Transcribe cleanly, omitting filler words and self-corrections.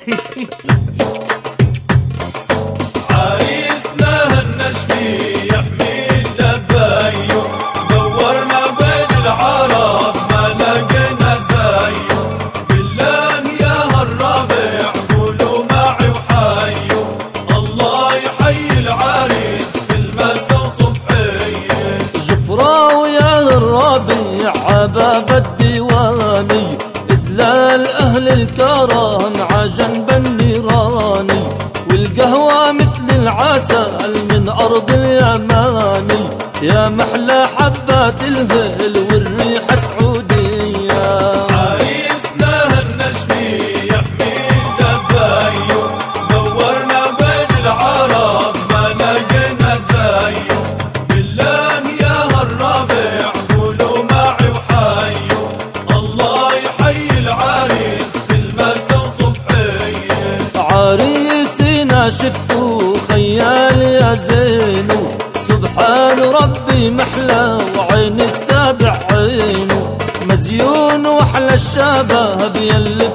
عريسنا هالنشمي يحمي اللبايو، دورنا بين العرب ما لقينا زيه. بالله يا هالربيع قولوا معي وحيوا، الله يحيي العريس في المسا وصبحيه. جفراوي يا الربيع عباب الديواني، إدلال أهل الكرم عجنب النيراني، والقهوة مثل العسل من أرض اليماني، يا محلى حبات الهيل والريحة سعودية. عريسنا هالنشمي يحمي اللبايو، دورنا بين العرب ما لقينا زيه. بالله يا هالربيع قولوا معي وحيوا، الله يحيي العريس في المسا وصبحيه. عريسنا شفتو خيال يا زينو، سبحان ربي محلى وعين السابع عينو، مزيون واحلى الشباب يلي